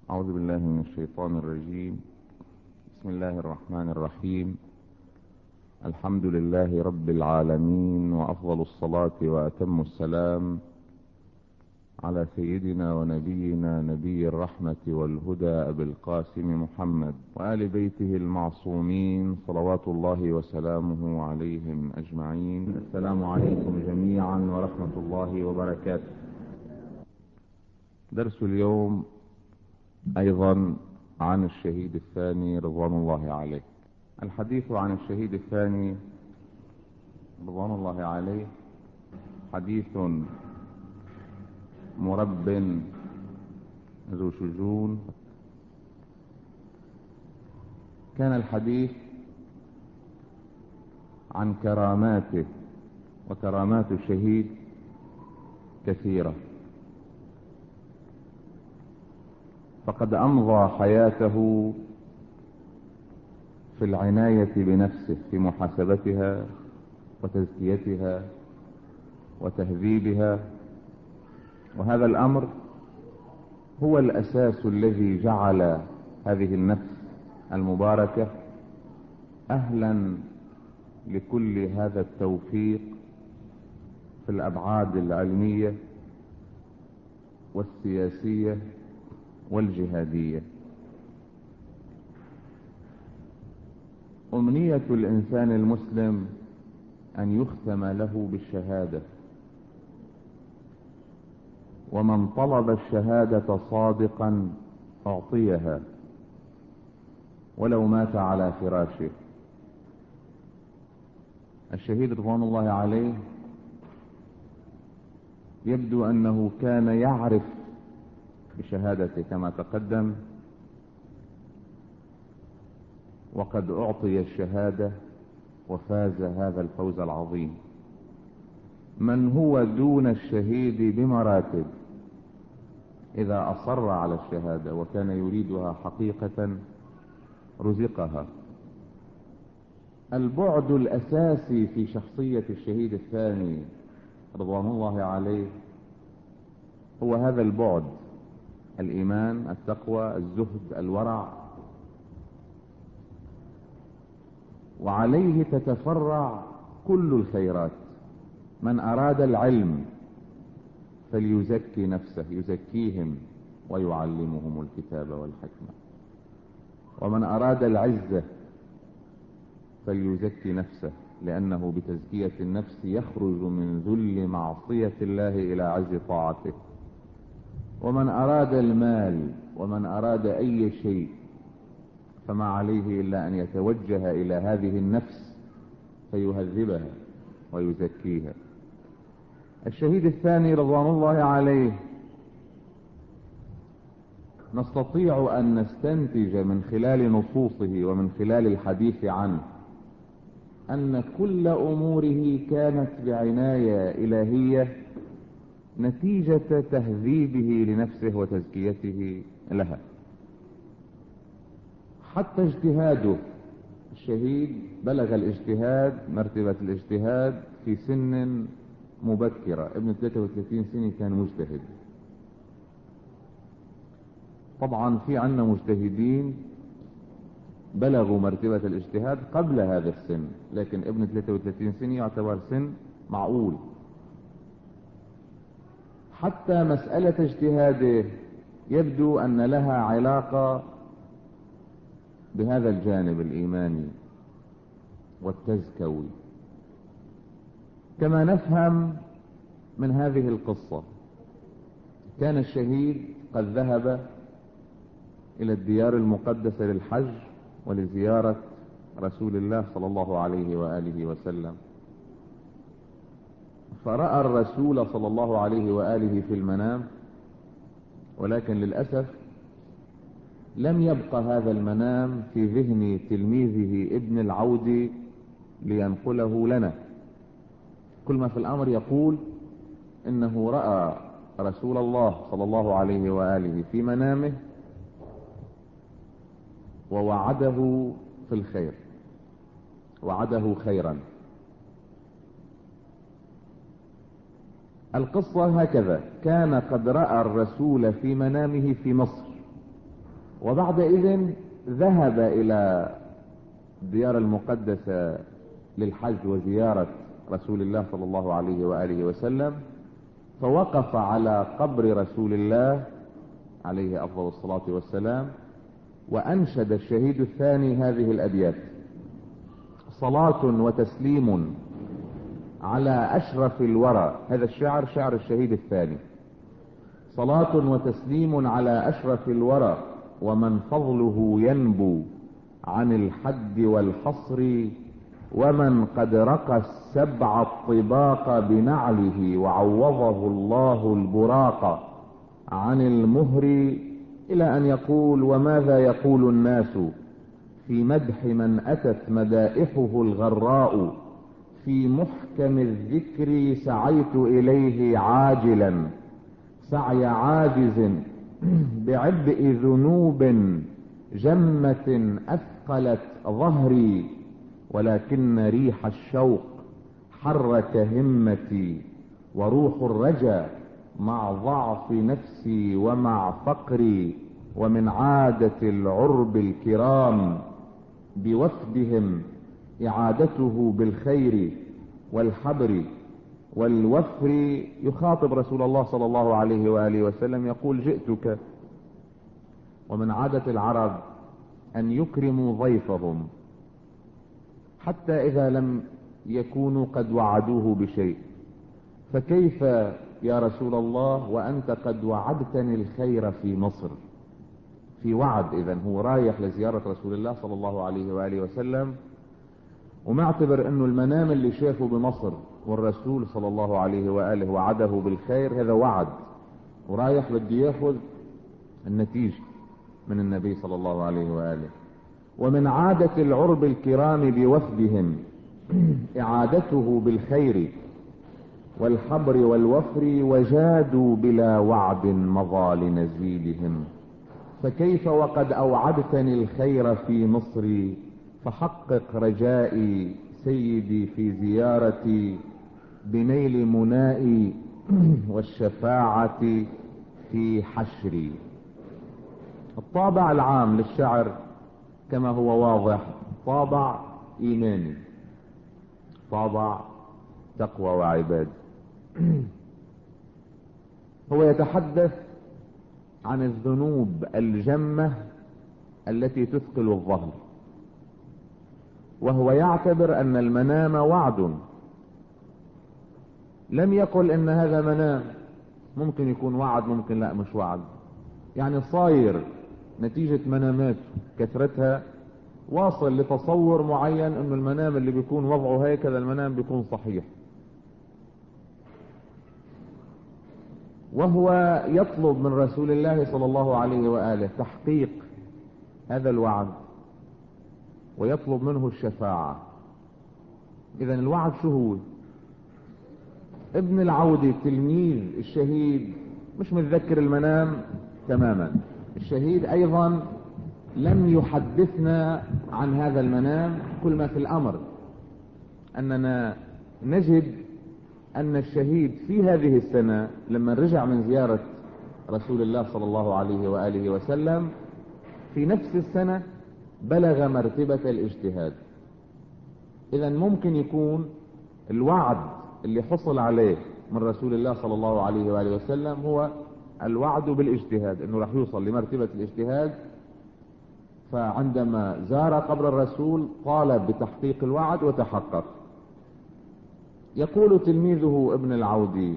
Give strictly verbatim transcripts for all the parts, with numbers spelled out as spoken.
أعوذ بالله من الشيطان الرجيم. بسم الله الرحمن الرحيم. الحمد لله رب العالمين، وأفضل الصلاة وأتم السلام على سيدنا ونبينا نبي الرحمة والهدى أبي القاسم محمد وآل بيته المعصومين صلوات الله وسلامه عليهم أجمعين. السلام عليكم جميعا ورحمة الله وبركاته. درس اليوم أيضا عن الشهيد الثاني رضوان الله عليه. الحديث عن الشهيد الثاني رضوان الله عليه حديث مرب ذو شجون. كان الحديث عن كراماته، وكرامات الشهيد كثيرة، فقد أمضى حياته في العناية بنفسه، في محاسبتها وتزكيتها وتهذيبها، وهذا الأمر هو الأساس الذي جعل هذه النفس المباركة أهلا لكل هذا التوفيق في الأبعاد العلمية والسياسية والجهادية. أمنية الإنسان المسلم أن يختم له بالشهادة، ومن طلب الشهادة صادقا أعطيها ولو مات على فراشه. الشهيد رضوان الله عليه يبدو أنه كان يعرف بشهادته كما تقدم، وقد أعطي الشهادة وفاز هذا الفوز العظيم. من هو دون الشهيد بمراتب إذا أصر على الشهادة وكان يريدها حقيقة رزقها. البعد الأساسي في شخصية الشهيد الثاني رضوان الله عليه هو هذا البعد: الإيمان، التقوى، الزهد، الورع، وعليه تتفرع كل الخيرات. من أراد العلم فليزكي نفسه، يزكيهم ويعلمهم الكتاب والحكمة. ومن أراد العزة فليزكي نفسه، لأنه بتزكية النفس يخرج من ذل معصية الله إلى عز طاعته. ومن أراد المال ومن أراد أي شيء فما عليه إلا أن يتوجه إلى هذه النفس فيهذبها ويزكيها. الشهيد الثاني رضوان الله عليه نستطيع أن نستنتج من خلال نصوصه ومن خلال الحديث عنه أن كل أموره كانت بعناية إلهية نتيجة تهذيبه لنفسه وتزكيته لها. حتى اجتهاده، الشهيد بلغ الاجتهاد، مرتبة الاجتهاد في سن مبكرة. ابن ثلاثة وثلاثين سنة كان مجتهد. طبعا في عنا مجتهدين بلغوا مرتبة الاجتهاد قبل هذا السن، لكن ابن ثلاثة وثلاثين سنة يعتبر سن معقول. حتى مسألة اجتهاده يبدو أن لها علاقة بهذا الجانب الإيماني والتزكوي. كما نفهم من هذه القصة، كان الشهيد قد ذهب إلى الديار المقدسة للحج ولزيارة رسول الله صلى الله عليه وآله وسلم، فرأى الرسول صلى الله عليه وآله في المنام، ولكن للأسف لم يبقى هذا المنام في ذهن تلميذه ابن العود لينقله لنا. كل ما في الأمر يقول إنه رأى رسول الله صلى الله عليه وآله في منامه ووعده في الخير، وعده خيرا. القصة هكذا: كان قد رأى الرسول في منامه في مصر، وبعدئذ ذهب إلى الديار المقدسة للحج وزيارة رسول الله صلى الله عليه وآله وسلم، فوقف على قبر رسول الله عليه أفضل الصلاة والسلام، وأنشد الشهيد الثاني هذه الأبيات: صلاة وتسليم على أشرف الورى. هذا الشعر شعر الشهيد الثاني: صلاة وتسليم على أشرف الورى ومن فضله ينبو عن الحد والحصر، ومن قد رقى السبع الطباق بنعله وعوضه الله البراق عن المهر، إلى أن يقول: وماذا يقول الناس في مدح من أتت مدائحه الغراء، في محكم الذكر سعيت إليه عاجلا سعي عاجز بعبء ذنوب جمة أثقلت ظهري، ولكن ريح الشوق حرك همتي، وروح الرجا مع ضعف نفسي ومع فقري، ومن عادة العرب الكرام بوفدهم إعادته بالخير والحبر والوفر. يخاطب رسول الله صلى الله عليه وآله وسلم يقول: جئتك. ومن عادة العرب أن يكرموا ضيفهم حتى إذا لم يكونوا قد وعدوه بشيء، فكيف يا رسول الله وأنت قد وعدتني الخير في مصر؟ في وعد. إذن هو رايح لزيارة رسول الله صلى الله عليه وآله وسلم، ومعتبر أنه المنام اللي شافه بمصر والرسول صلى الله عليه وآله وعده بالخير هذا وعد، ورايح بده ياخذ النتيجة من النبي صلى الله عليه وآله. ومن عادة العرب الكرام بوفدهم إعادته بالخير والحبر والوفر، وجادوا بلا وعد مضى لنزيلهم، فكيف وقد أوعدتني الخير في مصري، فحقق رجائي سيدي في زيارتي بنيل منائي والشفاعة في حشري. الطابع العام للشعر كما هو واضح طابع إيماني، طابع تقوى وعباد. هو يتحدث عن الذنوب الجمة التي تثقل الظهر، وهو يعتبر أن المنام وعد. لم يقل إن هذا منام، ممكن يكون وعد ممكن لا مش وعد، يعني صاير نتيجة منامات كثرتها واصل لتصور معين انه المنام اللي بيكون وضعه هكذا المنام بيكون صحيح، وهو يطلب من رسول الله صلى الله عليه وآله تحقيق هذا الوعد، ويطلب منه الشفاعة. اذا الوعد شو هو؟ ابن العودي تلميذ الشهيد مش متذكر المنام تماما، الشهيد ايضا لم يحدثنا عن هذا المنام. كل ما في الامر اننا نجد ان الشهيد في هذه السنة لما رجع من زيارة رسول الله صلى الله عليه وآله وسلم في نفس السنة بلغ مرتبة الاجتهاد. اذا ممكن يكون الوعد اللي حصل عليه من رسول الله صلى الله عليه وآله وسلم هو الوعد بالاجتهاد، انه راح يوصل لمرتبة الاجتهاد، فعندما زار قبر الرسول طالب بتحقيق الوعد وتحقق. يقول تلميذه ابن العودي: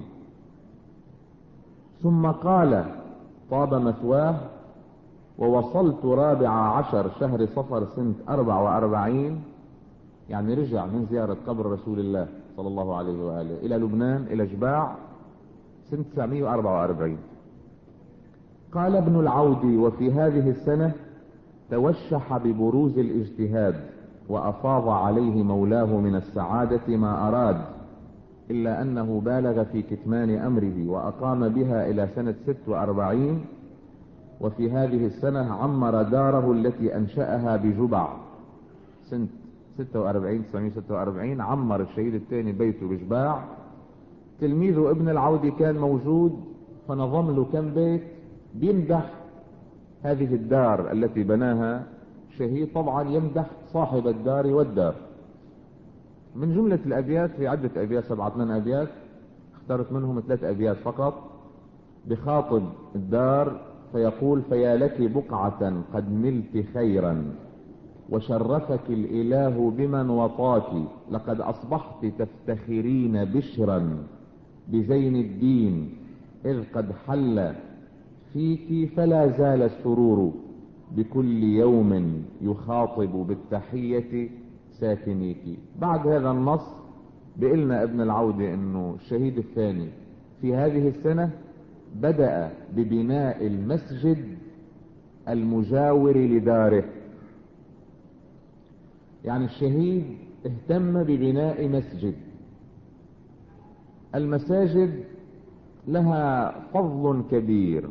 ثم قال: طاب مثواه، ووصلت رابع عشر شهر صفر سنة أربع وأربعين، يعني رجع من زيارة قبر رسول الله صلى الله عليه وآله إلى لبنان إلى جباع سنة تسعمائة وأربعة وأربعين. قال ابن العودي: وفي هذه السنة توشح ببروز الاجتهاد، وأفاض عليه مولاه من السعادة ما أراد، إلا أنه بالغ في كتمان أمره وأقام بها إلى سنة ست وأربعين. وفي هذه السنة عمر داره التي أنشأها بجبع سنة ستة وأربعين تسعمائة وستة وأربعين، عمر الشهيد الثاني بيته بجباع. تلميذه ابن العودي كان موجود، فنظم له كم بيت بيمدح هذه الدار التي بناها شهيد طبعا يمدح صاحب الدار والدار. من جملة الأبيات في عدة أبيات، سبعة ثمان أبيات، اخترت منهم ثلاث أبيات فقط بخاطب الدار، فيقول: فيا لك بقعة قد ملت خيرا وشرفك الإله بمن وطاك، لقد أصبحت تفتخرين بشرا بزين الدين إذ قد حل فيك، فلا زال السرور بكل يوم يخاطب بالتحية ساكنيك. بعد هذا النص بقلنا ابن العودة انه الشهيد الثاني في هذه السنة بدأ ببناء المسجد المجاور لداره. يعني الشهيد اهتم ببناء مسجد. المساجد لها فضل كبير.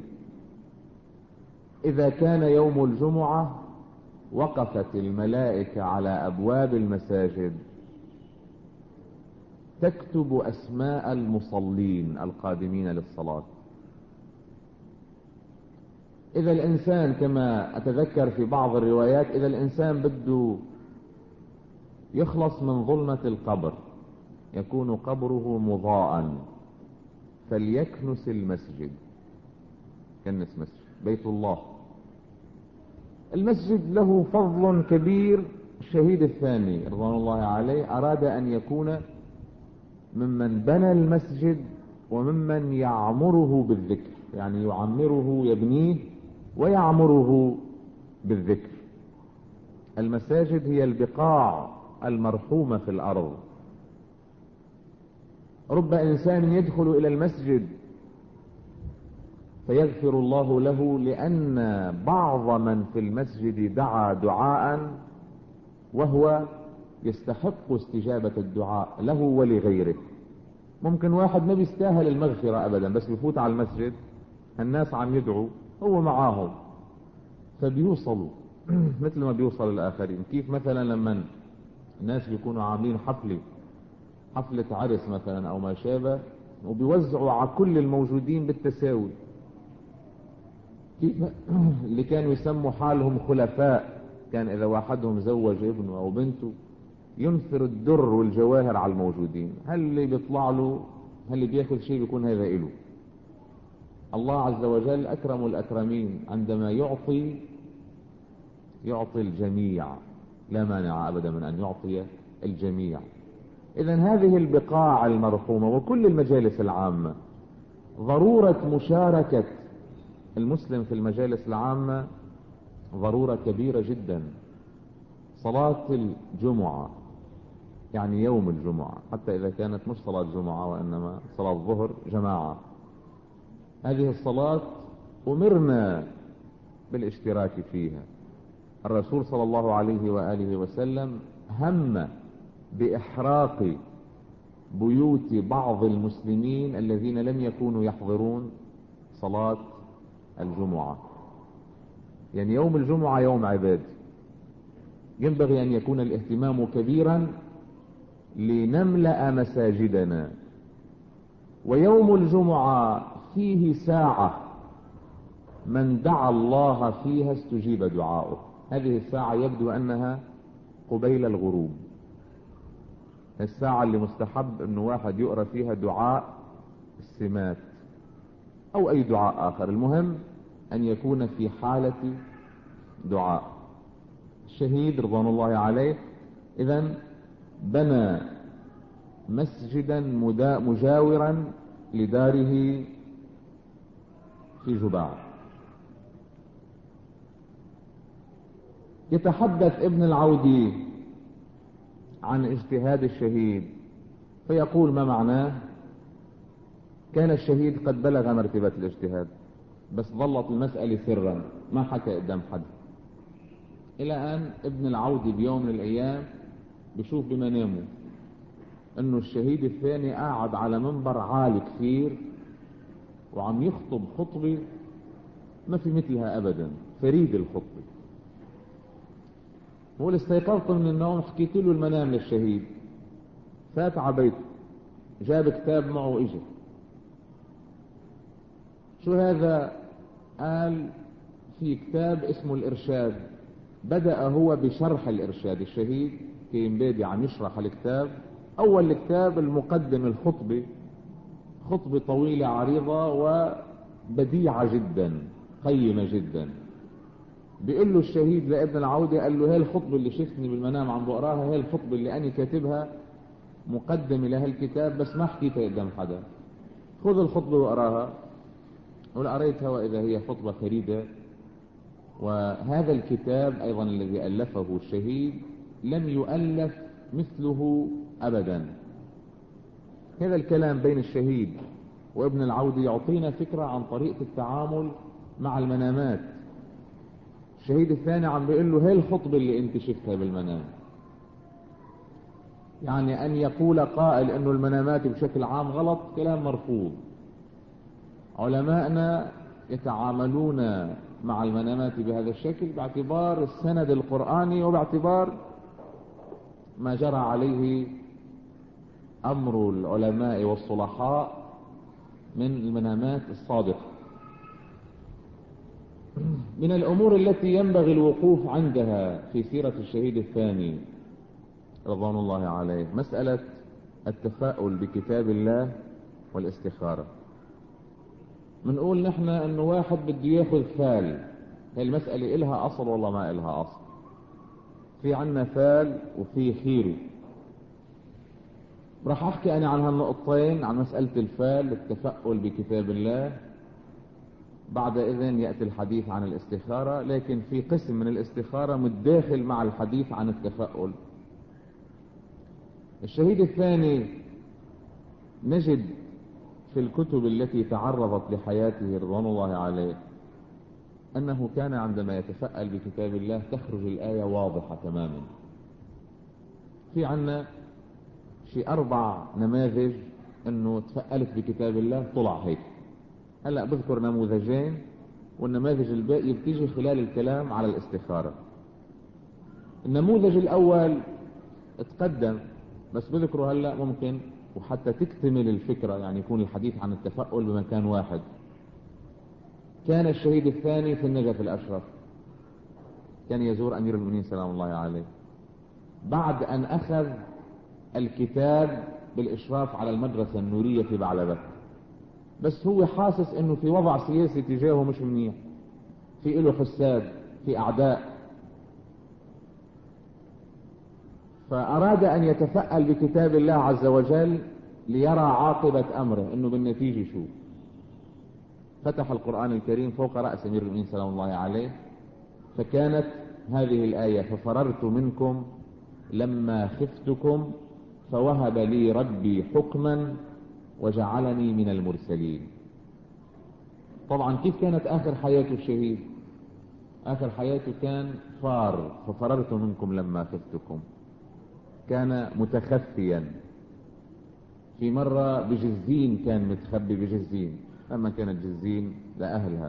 إذا كان يوم الجمعة وقفت الملائكة على أبواب المساجد تكتب أسماء المصلين القادمين للصلاة. إذا الإنسان كما أتذكر في بعض الروايات، إذا الإنسان بده يخلص من ظلمة القبر، يكون قبره مضاء، فليكنس المسجد. كنس مسجد بيت الله. المسجد له فضل كبير. الشهيد الثاني رضوان الله عليه أراد أن يكون ممن بنى المسجد وممن يعمره بالذكر، يعني يعمره، يبنيه ويعمره بالذكر. المساجد هي البقاع المرحومة في الأرض. رب إنسان يدخل إلى المسجد فيغفر الله له لأن بعض من في المسجد دعا دعاء وهو يستحق استجابة الدعاء له ولغيره. ممكن واحد ما بيستاهل المغفرة أبدا، بس بيفوت على المسجد الناس عم يدعوا هو معاهم فبيوصلوا مثل ما بيوصل الآخرين. كيف مثلا لما الناس بيكونوا عاملين حفلة حفلة عرس مثلا أو ما شابه، وبيوزعوا على كل الموجودين بالتساوي، اللي كانوا يسموا حالهم خلفاء، كان إذا واحدهم زوج ابنه أو بنته ينثر الدر والجواهر على الموجودين. هل اللي بيطلع له، هل اللي بياخذ شيء بيكون هذا إله. الله عز وجل أكرم الأكرمين، عندما يعطي يعطي الجميع، لا مانع أبدا من أن يعطي الجميع. إذن هذه البقاع المرحومة وكل المجالس العامة ضرورة مشاركة المسلم في المجالس العامة ضرورة كبيرة جدا. صلاة الجمعة يعني يوم الجمعة، حتى إذا كانت مش صلاة جمعة وإنما صلاة الظهر جماعة، هذه الصلاة أمرنا بالاشتراك فيها. الرسول صلى الله عليه وآله وسلم هم بإحراق بيوت بعض المسلمين الذين لم يكونوا يحضرون صلاة الجمعة. يعني يوم الجمعة يوم عباد، ينبغي أن يكون الاهتمام كبيرا لنملأ مساجدنا. ويوم الجمعة فيه ساعة من دعا الله فيها استجيب دعاؤه. هذه الساعة يبدو أنها قبيل الغروب، الساعة اللي مستحب أنه واحد يقرأ فيها دعاء السمات أو أي دعاء آخر، المهم أن يكون في حالة دعاء. الشهيد رضوان الله عليه إذن بنى مسجدا مجاورا لداره في جباع. يتحدث ابن العودي عن اجتهاد الشهيد فيقول: ما معناه؟ كان الشهيد قد بلغ مرتبة الاجتهاد، بس ظلت المسألة سرا، ما حكى قدام حد، إلى أن ابن العودي بيوم من الأيام بشوف بمنامه أنه الشهيد الثاني قاعد على منبر عالي كثير وعم يخطب خطبة ما في مثلها أبدا، فريد الخطبة. هو استيقظت من النوم، حكيت له المنام للشهيد، فات على بيته جاب كتاب معه وإجا. شو هذا؟ قال: في كتاب اسمه الإرشاد، بدأ هو بشرح الإرشاد. الشهيد كيم بيدي عم يشرح الكتاب. أول الكتاب المقدم الخطبة، خطبة طويلة عريضة وبديعة جدا قيمة جدا. بيقول له الشهيد لابن العودة، قال له هي الخطبة اللي شفتني بالمنام عم بقراها، هي الخطبة اللي أنا كاتبها مقدمة لهالكتاب، بس ما حكيتها قدام حدا. خذ الخطبة وقراها. وقريتها وإذا هي خطبة فريدة. وهذا الكتاب أيضا الذي ألفه الشهيد لم يؤلف مثله أبدا. هذا الكلام بين الشهيد وابن العودة يعطينا فكرة عن طريقة التعامل مع المنامات. الشهيد الثاني عم بيقول له هي الخطبة اللي انت شفتها بالمنام. يعني أن يقول قائل أنه المنامات بشكل عام غلط، كلام مرفوض. علماءنا يتعاملون مع المنامات بهذا الشكل باعتبار السند القرآني وباعتبار ما جرى عليه أمر العلماء والصلحاء من المنامات الصادقة. من الأمور التي ينبغي الوقوف عندها في سيرة الشهيد الثاني رضوان الله عليه مسألة التفاؤل بكتاب الله والاستخارة. منقول نحن أنه واحد بده ياخذ فال، هي المسألة إلها أصل والله ما إلها أصل. في عنا فال وفي خيري. راح أحكي أنا عن هالنقطتين، عن مسألة الفال، التفاؤل بكتاب الله. بعد إذن يأتي الحديث عن الاستخارة، لكن في قسم من الاستخارة متداخل مع الحديث عن التفاؤل. الشهيد الثاني نجد في الكتب التي تعرضت لحياته رضوان الله عليه أنه كان عندما يتفاءل بكتاب الله تخرج الآية واضحة تماما. في عنا شي أربع نماذج أنه تفألت بكتاب الله طلع هيك. هلأ بذكر نموذجين، والنماذج الباقي بتيجي خلال الكلام على الاستخارة. النموذج الأول اتقدم بس بذكره هلأ ممكن وحتى تكتمل الفكرة، يعني يكون الحديث عن التفاؤل بمكان واحد. كان الشهيد الثاني في النجف الأشرف، كان يزور أمير المؤمنين سلام الله عليه بعد أن أخذ الكتاب بالإشراف على المدرسة النورية في بعلبك. بس هو حاسس انه في وضع سياسي تجاهه مش منيح، في له حساد، في اعداء، فاراد ان يتفأل بكتاب الله عز وجل ليرى عاقبة امره، انه بالنتيجة شو. فتح القرآن الكريم فوق رأس امير المؤمنين سلام الله عليه، فكانت هذه الآية: ففررت منكم لما خفتكم فوهب لي ربي حكما وجعلني من المرسلين. طبعا كيف كانت آخر حياته الشهيد؟ آخر حياته كان فار، ففررت منكم لما خفتكم. كان متخفيا. في مرة بجزين كان متخبي بجزين، لما كانت جزين لأهلها.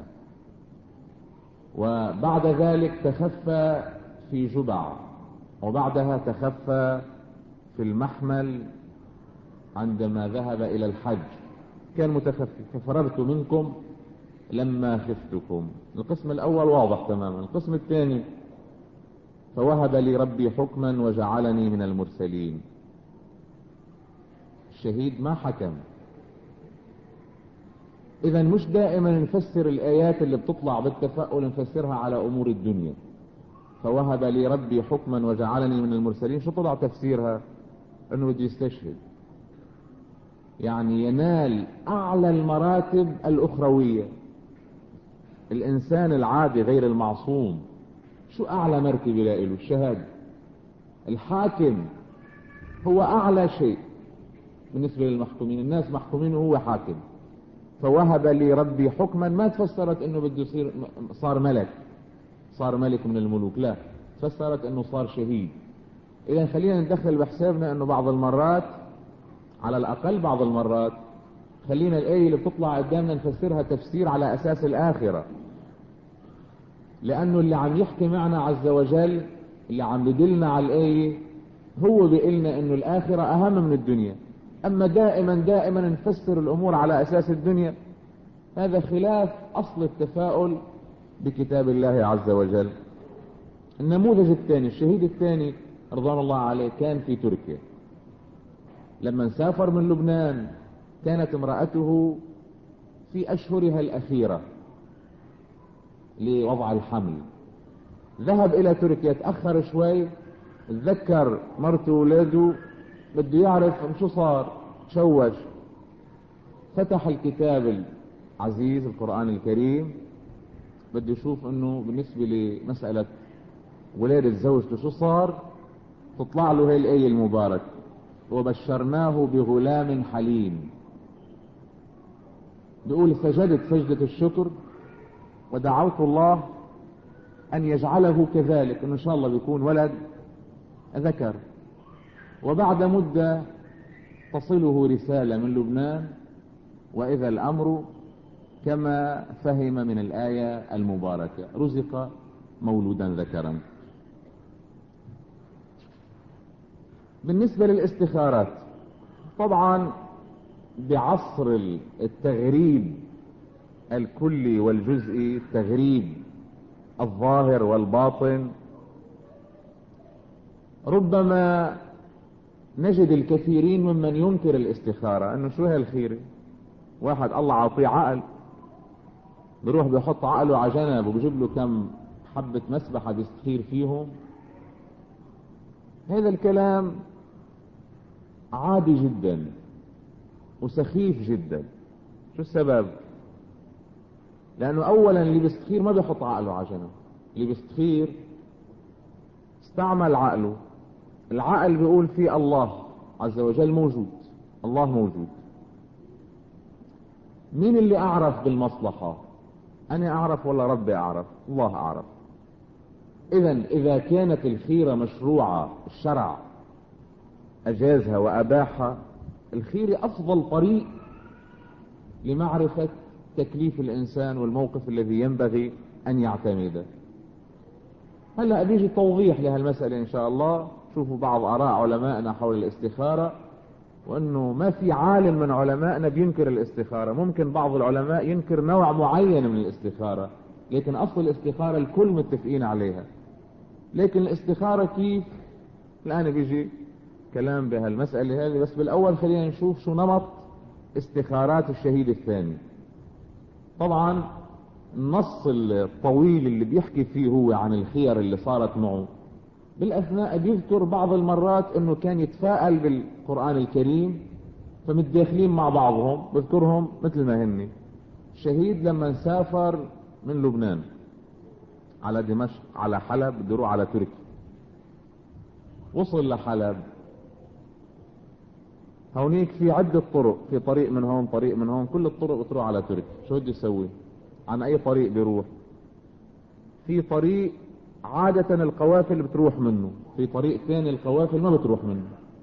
وبعد ذلك تخفى في جبع، وبعدها تخفى في المحمل عندما ذهب إلى الحج. كان متخفي. ففررت منكم لما خفتكم. القسم الأول واضح تماما. القسم الثاني: فوهب لي ربي حكما وجعلني من المرسلين. الشهيد ما حكم. إذا مش دائما نفسر الآيات اللي بتطلع بالتفاؤل نفسرها على أمور الدنيا. فوهب لي ربي حكما وجعلني من المرسلين، شو طلع تفسيرها؟ انه بده يستشهد، يعني ينال اعلى المراتب الاخروية. الانسان العادي غير المعصوم شو اعلى مرتبة له؟ الشهادة. الحاكم هو اعلى شيء بالنسبة للمحكومين. الناس محكومين وهو حاكم. فوهب لي ربي حكما ما تفسرت انه بده يصير صار ملك، صار ملك من الملوك، لا، تفسرت انه صار شهيد. اذا خلينا ندخل بحسابنا انه بعض المرات، على الاقل بعض المرات، خلينا الايه اللي بتطلع قدامنا نفسرها تفسير على اساس الاخره، لانه اللي عم يحكي معنا عز وجل، اللي عم يدلنا على الايه، هو بيقلنا انه الاخره اهم من الدنيا. اما دائما دائما نفسر الامور على اساس الدنيا، هذا خلاف اصل التفاؤل بكتاب الله عز وجل. النموذج الثاني، الشهيد الثاني رضوان الله عليه كان في تركيا. لما سافر من لبنان كانت امرأته في أشهرها الأخيرة لوضع الحمل، ذهب إلى تركيا، تأخر شوي، تذكر مرته وولاده، بده يعرف شو صار، تشوش، فتح الكتاب العزيز القرآن الكريم، بده يشوف انه بالنسبة لمسألة ولادة زوجته شو صار. تطلع له هي الآية المباركة: وبشرناه بغلام حليم. بيقول سجدت سجدة الشكر ودعوت الله ان يجعله كذلك، ان شاء الله بيكون ولد ذكر. وبعد مدة تصله رسالة من لبنان، واذا الامر كما فهم من الآية المباركة: رزق مولودا ذكرا. بالنسبة للاستخارات، طبعا بعصر التغريب الكلي والجزئي، التغريب الظاهر والباطن، ربما نجد الكثيرين ممن ينكر الاستخارة، انه شو هالخيرة، واحد الله عطيه عقل بيروح بيحط عقله على جنب وبيجيب له كم حبة مسبحة بيستخير فيهم. هذا الكلام عادي جدا وسخيف جدا. شو السبب؟ لانه اولا اللي بيستخير ما بيحط عقله على جنب، اللي بيستخير استعمل عقله. العقل بيقول فيه الله عز وجل موجود، الله موجود. مين اللي اعرف بالمصلحة؟ انا اعرف ولا ربي اعرف؟ الله اعرف. اذا اذا كانت الخيرة مشروعة، الشرع اجازها واباحها، الخيرة افضل طريق لمعرفة تكليف الانسان والموقف الذي ينبغي ان يعتمده. هلا بيجي توضيح لهالمسألة ان شاء الله. شوفوا بعض اراء علمائنا حول الاستخارة، وانه ما في عالم من علمائنا بينكر الاستخارة. ممكن بعض العلماء ينكر نوع معين من الاستخارة، لكن اصل الاستخارة الكل متفقين عليها. لكن الاستخارة كيف؟ الان بيجي كلام بهالمسألة هذه، بس بالاول خلينا نشوف شو نمط استخارات الشهيد الثاني. طبعا النص الطويل اللي بيحكي فيه هو عن الخير اللي صارت معه، بالاثناء بيذكر بعض المرات انه كان يتفاءل بالقرآن الكريم، فمتداخلين مع بعضهم، بذكرهم مثل ما هني. الشهيد لما سافر من لبنان على دمشق على حلب، بده يروح على تركيا، وصل لحلب. هونيك في عدة طرق، في طريق من هون طريق من هون، كل الطرق بتروح على تركيا. شو بده يسوي؟ عن اي طريق بيروح؟ في طريق عادة القوافل بتروح منه، في طريق ثاني القوافل ما بتروح منه.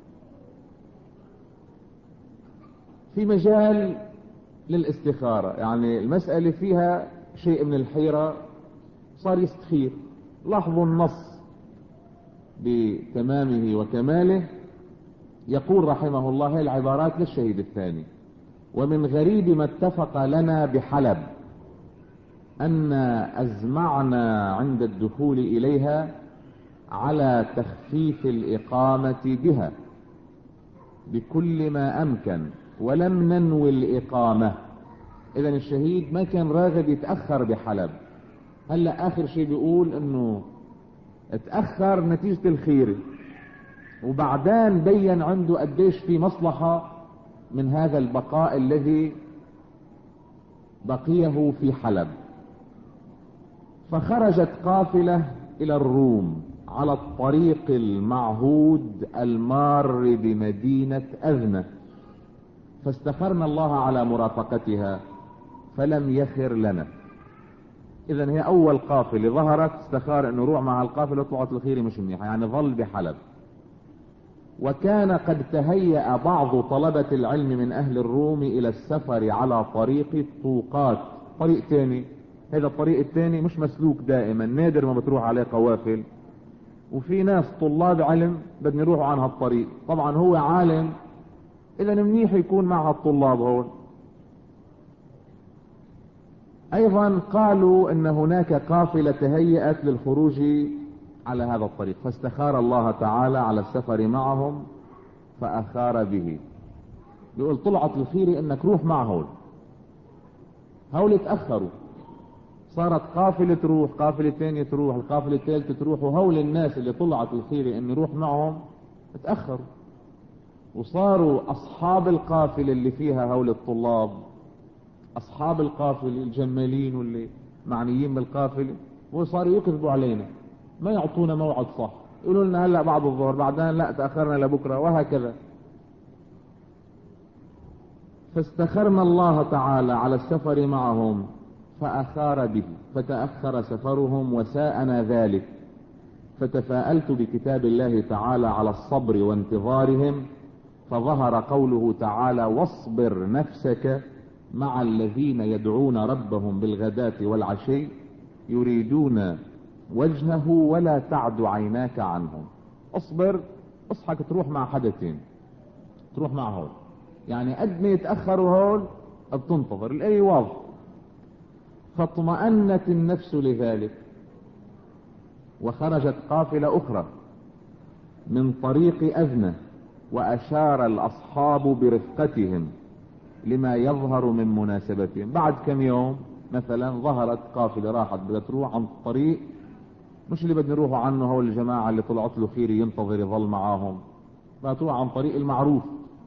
في مجال للاستخارة، يعني المسألة فيها شيء من الحيرة، صار يستخير. لاحظوا النص بتمامه وكماله. يقول رحمه الله هي العبارات للشهيد الثاني: ومن غريب ما اتفق لنا بحلب أن أزمعنا عند الدخول إليها على تخفيف الإقامة بها بكل ما أمكن، ولم ننوي الإقامة. إذا الشهيد ما كان راغب يتأخر بحلب. هلأ آخر شيء بيقول إنه اتأخر نتيجة الخيرة، وبعدين بين عنده قديش في مصلحة من هذا البقاء الذي بقيه في حلب. فخرجت قافلة الى الروم على الطريق المعهود المار بمدينة أذنة، فاستخرنا الله على مرافقتها فلم يخر لنا. اذا هي اول قافلة ظهرت، استخار انه روح مع القافلة وطلعت الخيرة مش منيحة، يعني ظل بحلب. وكان قد تهيأ بعض طلبة العلم من اهل الروم الى السفر على طريق الطوقات، طريق ثاني. هذا الطريق الثاني مش مسلوك دائما، نادر ما بتروح عليه قوافل، وفي ناس طلاب علم بدهم يروحوا عن هالطريق. طبعا هو عالم، اذا منيح يكون مع هالطلاب هون. ايضا قالوا ان هناك قافلة تهيأت للخروج على هذا الطريق، فاستخار الله تعالى على السفر معهم فاخار به. يقول طلعت الخيرة انك روح مع هول، هول اتأخروا، صارت قافلة تروح، قافلة ثانية تروح، القافلة الثالثة تروح، وهول الناس اللي طلعت الخيرة ان يروح معهم اتأخروا، وصاروا اصحاب القافلة اللي فيها هول الطلاب، اصحاب القافلة الجمالين واللي معنيين بالقافلة، وصاروا يكذبوا علينا، ما يعطونا موعد صح، يقولوا لنا هلا بعد الظهر، بعدين لا تأخرنا لبكرة، وهكذا. فاستخرنا الله تعالى على السفر معهم فأخار به، فتأخر سفرهم وساءنا ذلك، فتفاءلت بكتاب الله تعالى على الصبر وانتظارهم، فظهر قوله تعالى: واصبر نفسك مع الذين يدعون ربهم بالغداة والعشي يريدون وجهه ولا تعد عيناك عنهم. اصبر، اصحك تروح مع حدثين، تروح مع هول، يعني قد ما يتأخروا هول بتنتظر. الآية واضح. فاطمأنت النفس لذلك، وخرجت قافلة أخرى من طريق أذنة، وأشار الأصحاب برفقتهم لما يظهر من مناسبتهم. بعد كم يوم مثلا ظهرت قافلة راحت بدها تروح عن طريق مش اللي بدنا نروحوا عنه، هو الجماعة اللي طلعت له خيري ينتظر يظل معاهم، بدها تروح عن طريق المعروف.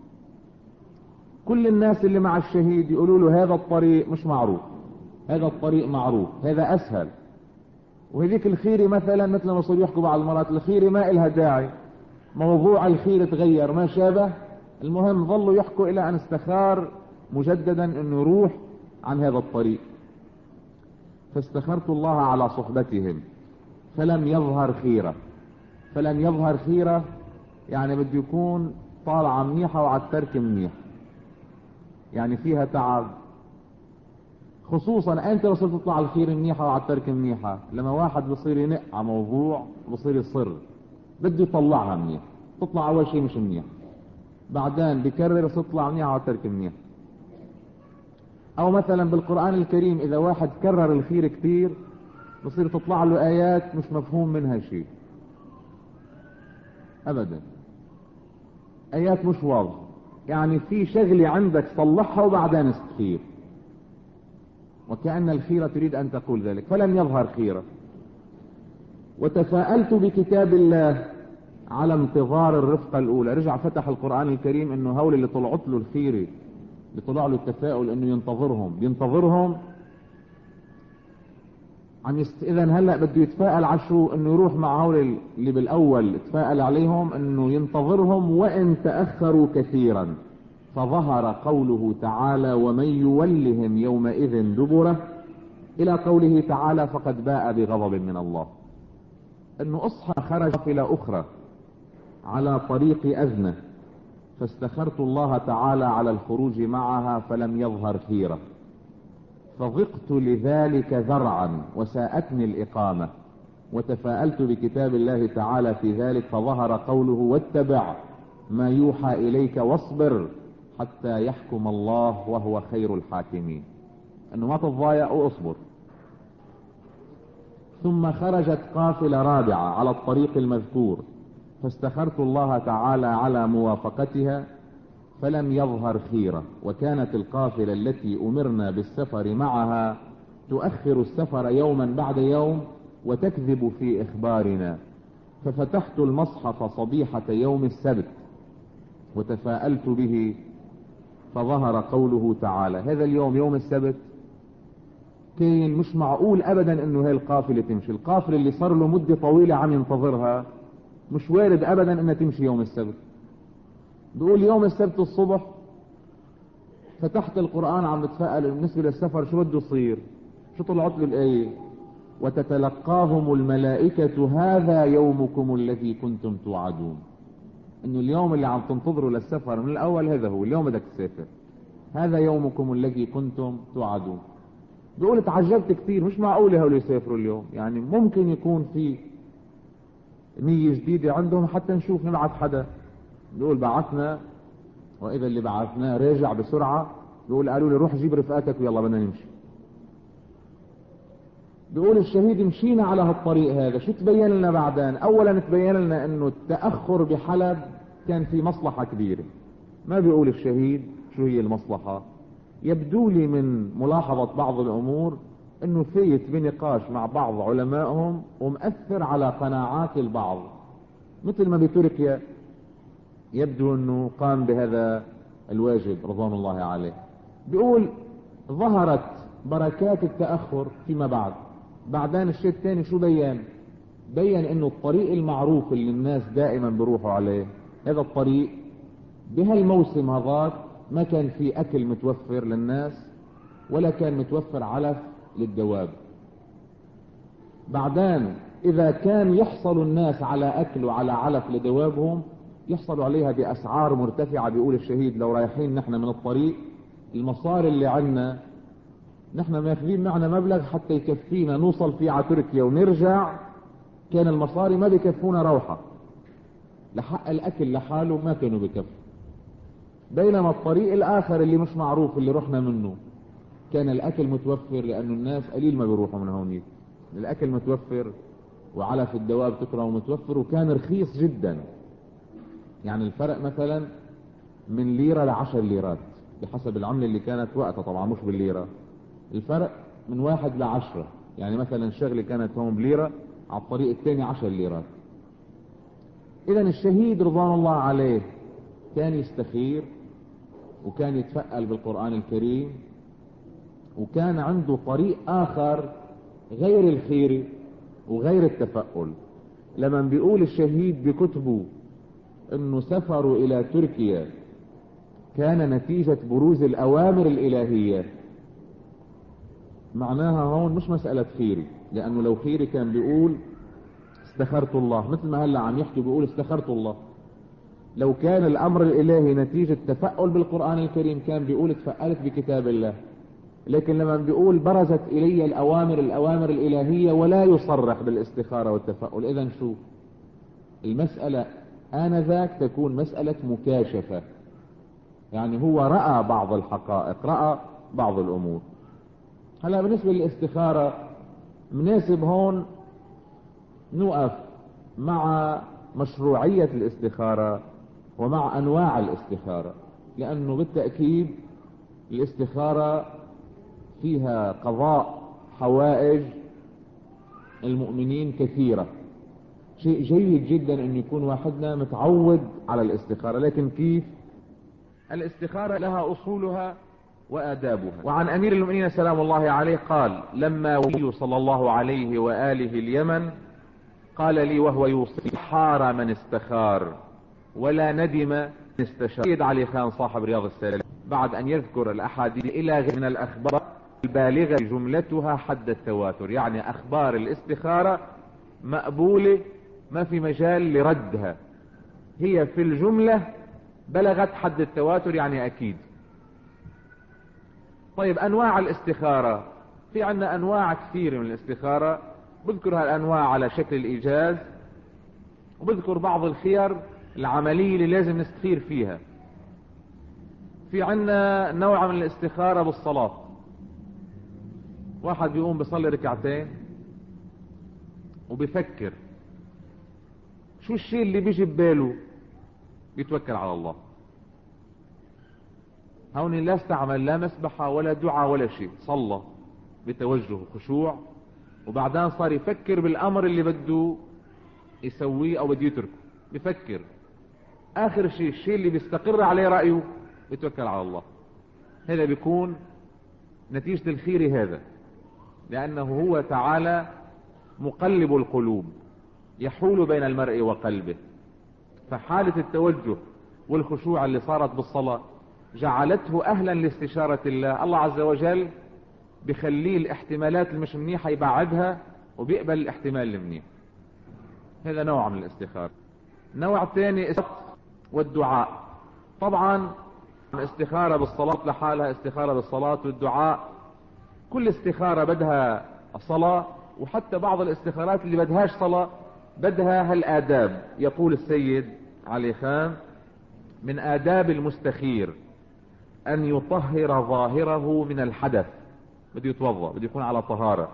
كل الناس اللي مع الشهيد يقولوا له هذا الطريق مش معروف، هذا الطريق معروف، هذا أسهل. وهذيك الخيري مثلا مثل ما صار يحكوا بعض المرات، الخيري ما إلها داعي، موضوع الخير تغير ما شابه، المهم ظلوا يحكوا إلى أن استخار مجددا أنه يروح عن هذا الطريق. فاستخرت الله على صحبتهم فلم يظهر خيرة. فلم يظهر خيرة يعني بده يكون طالعة منيحة وعلى الترك منيح، يعني فيها تعب. خصوصا انت بصير تطلع الخير منيحة وعلى الترك منيحة، لما واحد بصير ينق على موضوع بصير يصر بده يطلعها منيح، تطلع اول شيء مش منيح، بعدين بكرر تطلع منيحة وعلى الترك منيح. او مثلا بالقرآن الكريم اذا واحد كرر الخير كتير بصير تطلع له ايات مش مفهوم منها شيء ابدا، ايات مش واضحة، يعني في شغلة عندك صلحها وبعدين استخير، وكأن الخيرة تريد ان تقول ذلك. فلم يظهر خيرة. وتفاءلت بكتاب الله على انتظار الرفقة الاولى. رجع فتح القرآن الكريم انه هول اللي طلعت له الخيرة، اللي طلع له التفاؤل انه ينتظرهم ينتظرهم عن يست... اذا هلا بده يتفائل عشو انه يروح مع هول اللي بالاول تفائل عليهم انه ينتظرهم وان تأخروا كثيرا. فظهر قوله تعالى: ومن يولهم يومئذ دبره، الى قوله تعالى: فقد باء بغضب من الله. انه اصحى خرج قافلة اخرى على طريق اذنة، فاستخرت الله تعالى على الخروج معها فلم يظهر خيرة، فضقت لذلك ذرعا وساءتني الإقامة. وتفاءلت بكتاب الله تعالى في ذلك، فظهر قوله: واتبع ما يوحى إليك واصبر حتى يحكم الله وهو خير الحاكمين. أنه ما تضايق واصبر. ثم خرجت قافلة رابعة على الطريق المذكور، فاستخرت الله تعالى على موافقتها فلم يظهر خيرة. وكانت القافلة التي أمرنا بالسفر معها تؤخر السفر يوما بعد يوم وتكذب في إخبارنا. ففتحت المصحف صبيحة يوم السبت وتفاءلت به، فظهر قوله تعالى. هذا اليوم يوم السبت كان مش معقول أبدا أنه هاي القافلة تمشي، القافلة اللي صار له مدة طويلة عم ينتظرها مش وارد أبدا أنها تمشي يوم السبت. بيقول يوم السبت الصبح فتحت القرآن عم بتفائل بالنسبة للسفر شو بده يصير، شو طلعت له الآية: وتتلقاهم الملائكة هذا يومكم الذي كنتم توعدون. انه اليوم اللي عم تنتظروا للسفر من الاول هذا هو اليوم بدك تسافر، هذا يومكم الذي كنتم توعدون. بيقول تعجبت كثير، مش معقولة هؤلاء يسافروا اليوم، يعني ممكن يكون في نية جديدة عندهم حتى نشوف نبعث حدا. بيقول بعثنا، واذا اللي بعثناه راجع بسرعة، بيقول قالوا لي روح جيب رفقاتك ويلا بدنا نمشي. بيقول الشهيد مشينا على هالطريق هذا، شو تبين لنا بعدين؟ اولا تبين لنا انه التأخر بحلب كان في مصلحة كبيرة. ما بيقول الشهيد شو هي المصلحة؟ يبدو لي من ملاحظة بعض الامور انه فيت بنقاش مع بعض علمائهم ومؤثر على قناعات البعض، مثل ما بتركيا يبدو انه قام بهذا الواجب رضوان الله عليه. بيقول ظهرت بركات التأخر فيما بعد. بعدين الشيء الثاني شو بيان؟ بيّن انه الطريق المعروف اللي الناس دائما بيروحوا عليه، هذا الطريق بهالموسم هذاك ما كان في اكل متوفر للناس ولا كان متوفر علف للدواب. بعدين اذا كان يحصل الناس على اكل وعلى علف لدوابهم يحصلوا عليها باسعار مرتفعة. بيقول الشهيد لو رايحين نحن من الطريق المصاري اللي عنا نحن ماخذين معنا مبلغ حتى يكفينا نوصل فيه على تركيا ونرجع، كان المصاري ما بيكفونا روحة لحق الاكل لحاله ما كانوا بكفوا. بينما الطريق الاخر اللي مش معروف اللي رحنا منه كان الاكل متوفر، لانه الناس قليل ما بيروحوا من هونيك، الاكل متوفر وعلف الدواب تكره متوفر وكان رخيص جدا. يعني الفرق مثلا من ليرة لعشر ليرات بحسب العملة اللي كانت وقتها، طبعا مش بالليرة، الفرق من واحد لعشرة. يعني مثلا شغلة كانت هون بليرة على الطريق الثاني عشر ليرات. اذا الشهيد رضوان الله عليه كان يستخير وكان يتفأل بالقرآن الكريم وكان عنده طريق اخر غير الخير وغير التفأل. لما بيقول الشهيد بكتبه انه سفروا الى تركيا كان نتيجة بروز الاوامر الالهية، معناها هون مش مسألة خيري، لانه لو خيري كان بيقول استخرت الله، مثل ما هلا عم يحكي بيقول استخرت الله. لو كان الامر الالهي نتيجة تفأل بالقرآن الكريم كان بيقول اتفألت بكتاب الله. لكن لما بيقول برزت الي الاوامر الاوامر الالهية ولا يصرح بالاستخارة والتفأل، اذا شو المسألة؟ آنذاك تكون مسألة مكاشفة، يعني هو رأى بعض الحقائق، رأى بعض الامور. هلا بالنسبة للاستخارة مناسب هون نوقف مع مشروعية الاستخارة ومع انواع الاستخارة، لانه بالتأكيد الاستخارة فيها قضاء حوائج المؤمنين كثيرة. شيء جيد جدا ان يكون واحدنا متعود على الاستخارة، لكن كيف؟ الاستخارة لها اصولها وآدابها. وعن امير المؤمنين سلام الله عليه قال لما ولي صلى الله عليه وآله اليمن قال لي وهو يوصي حار من استخار ولا ندم من استشار. سيد علي خان صاحب رياض السالكين بعد ان يذكر الاحاديث الى غير من الاخبار البالغة جملتها حد التواتر، يعني اخبار الاستخارة مقبولة ما في مجال لردها، هي في الجملة بلغت حد التواتر يعني اكيد. طيب انواع الاستخارة، في عندنا انواع كثيرة من الاستخارة، بذكر هالانواع على شكل الايجاز وبذكر بعض الخيار العملية اللي لازم نستخير فيها. في عندنا نوع من الاستخارة بالصلاة، واحد بيقوم بيصلي ركعتين وبيفكر شو الشيء اللي بيجي بباله، بيتوكل على الله. هون لا استعمل لا مسبحة ولا دعاء ولا شيء، صلى بتوجه وخشوع وبعدين صار يفكر بالامر اللي بده يسويه او بده يتركه، بفكر اخر شيء الشيء اللي بيستقر عليه رأيه بيتوكل على الله. هذا بيكون نتيجة الخير هذا، لانه هو تعالى مقلب القلوب يحول بين المرء وقلبه. فحالة التوجه والخشوع اللي صارت بالصلاة جعلته اهلا لاستشارة الله. الله عز وجل بخليه الاحتمالات المش منيحة يبعدها وبيقبل الاحتمال المنيح. هذا نوع من الاستخارة. نوع ثاني والدعاء. طبعا الاستخارة بالصلاة لحالها، استخارة بالصلاة والدعاء، كل استخارة بدها صلاة، وحتى بعض الاستخارات اللي بدهاش صلاة بدها هالآداب. يقول السيد علي خان من آداب المستخير أن يطهر ظاهره من الحدث، بده يتوضأ، بده يكون على طهارة،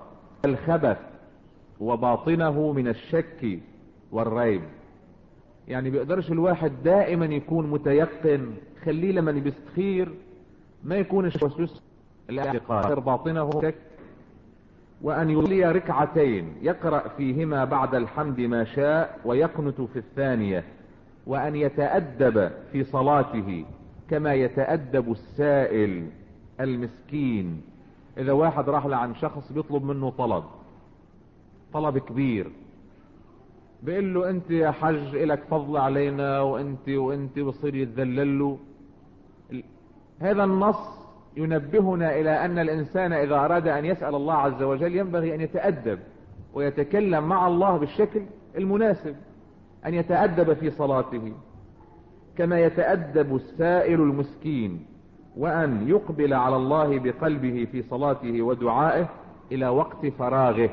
الخبث وباطنه من الشك والريب. يعني بيقدرش الواحد دائما يكون متيقن، خليه لما بيستخير ما يكونش وسوس الاعتقاد باطنه شك. وأن يصلي ركعتين يقرأ فيهما بعد الحمد ما شاء ويقنت في الثانية، وأن يتأدب في صلاته كما يتأدب السائل المسكين. إذا واحد راح لعن شخص بيطلب منه طلب طلب كبير، بيقول له أنت يا حج إلك فضل علينا وأنت وأنت، بصير يتذلل له. هذا النص ينبهنا إلى أن الإنسان إذا أراد أن يسأل الله عز وجل ينبغي أن يتأدب ويتكلم مع الله بالشكل المناسب، أن يتأدب في صلاته كما يتأدب السائل المسكين، وأن يقبل على الله بقلبه في صلاته ودعائه إلى وقت فراغه.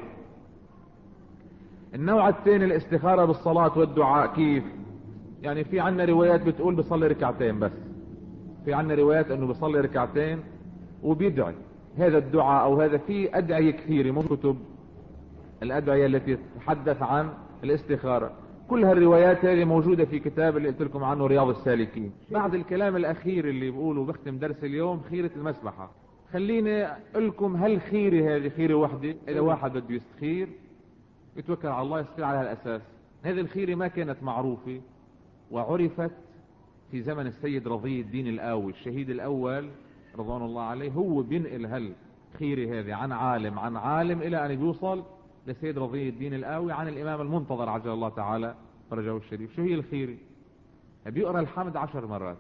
النوع الثاني الاستخارة بالصلاة والدعاء. كيف؟ يعني في عنا روايات بتقول بصلي ركعتين بس، في عنا روايات انه بصلي ركعتين وبيدعي هذا الدعاء او هذا. في ادعية كثيرة من كتب الادعية التي تتحدث عن الاستخارة، كل هالروايات هذه موجودة في كتاب اللي قلت لكم عنه رياض السالكين. بعد الكلام الاخير اللي بقوله بختم درس اليوم، خيرة المسبحة. خليني اقول لكم هل خيرة هذه خيرة وحدة؟ اذا واحد بده يستخير يتوكل على الله يستخير على هالاساس. هذه الخيرة ما كانت معروفة وعرفت في زمن السيد رضي الدين الآوي الشهيد الأول رضوان الله عليه. هو بينقل هالخيرة هذه عن عالم عن عالم إلى أن يوصل لسيد رضي الدين الآوي عن الإمام المنتظر عجل الله تعالى فرجه الشريف. شو هي الخيرة؟ بيقرأ الحمد عشر مرات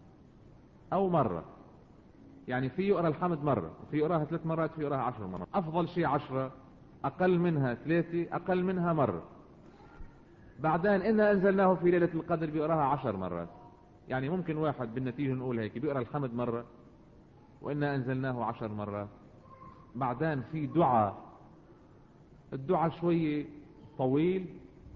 أو مرة، يعني في يقرأ الحمد مرة وفي يقرأها ثلاث مرات في يقرأها عشر مرات. أفضل شيء عشرة، أقل منها ثلاثة، أقل منها مرة. بعدين إنا أنزلناه في ليلة القدر بيقرأها عشر مرات. يعني ممكن واحد بالنتيجة نقول هيك بيقرأ الحمد مرة وإنا أنزلناه عشر مرات. بعدين في دعاء، الدعاء شوي طويل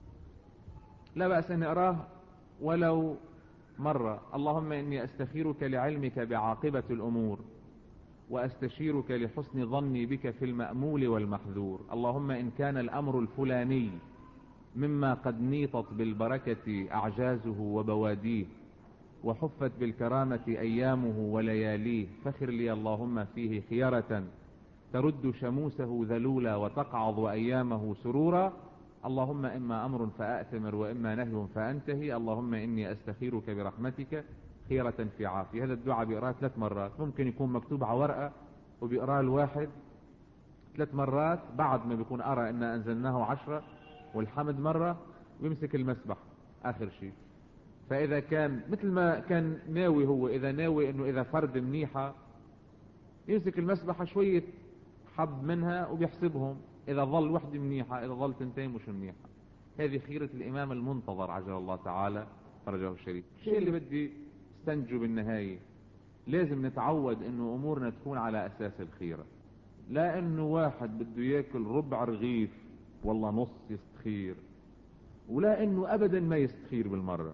لا بأس أن أقراه ولو مرة. اللهم إني أستخيرك لعلمك بعاقبة الأمور وأستشيرك لحسن ظني بك في المأمول والمحذور. اللهم إن كان الأمر الفلاني مما قد نيطت بالبركة أعجازه وبواديه وحفت بالكرامة أيامه ولياليه، فخر لي اللهم فيه خيرة ترد شموسه ذلولا وتقعض أيامه سرورا. اللهم إما أمر فأأتمر وإما نهي فأنتهي. اللهم إني أستخيرك برحمتك خيرة في عافية. هذا الدعاء بيقراه ثلاث مرات. ممكن يكون مكتوب على ورقة وبيقراه الواحد ثلاث مرات. بعد ما بيكون أرى إن أنزلناه عشرة والحمد مرة ويمسك المسبح آخر شيء. فإذا كان مثل ما كان ناوي هو، إذا ناوي إنه إذا فرد منيحة يمسك المسبحة شوية حب منها وبيحسبهم، إذا ظل وحدة منيحة إذا ظل تنتين مش منيحة. هذه خيرة الإمام المنتظر عجل الله تعالى فرجه الشريف. الشيء اللي بدي استنتجه بالنهاية، لازم نتعود إنه أمورنا تكون على أساس الخيرة. لا إنه واحد بده ياكل ربع رغيف والله نص يستخير، ولا إنه أبدا ما يستخير بالمرة.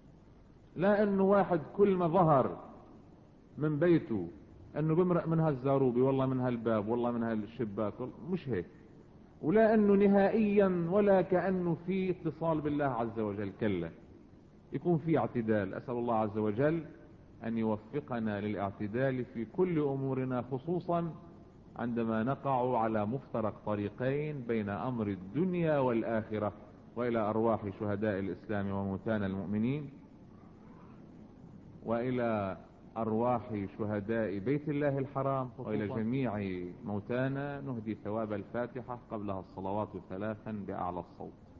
لا إنه واحد كل ما ظهر من بيته إنه بمرق من هالزاروبي والله من هالباب والله من هالشباك، مش هيك. ولا إنه نهائيا ولا كأنه في اتصال بالله عز وجل، كلا، يكون في اعتدال. أسأل الله عز وجل أن يوفقنا للاعتدال في كل أمورنا، خصوصا عندما نقع على مفترق طريقين بين أمر الدنيا والآخرة. وإلى أرواح شهداء الإسلام وموتانا المؤمنين، وإلى أرواح شهداء بيت الله الحرام، وإلى جميع موتانا نهدي ثواب الفاتحة قبلها الصلوات ثلاثا بأعلى الصوت.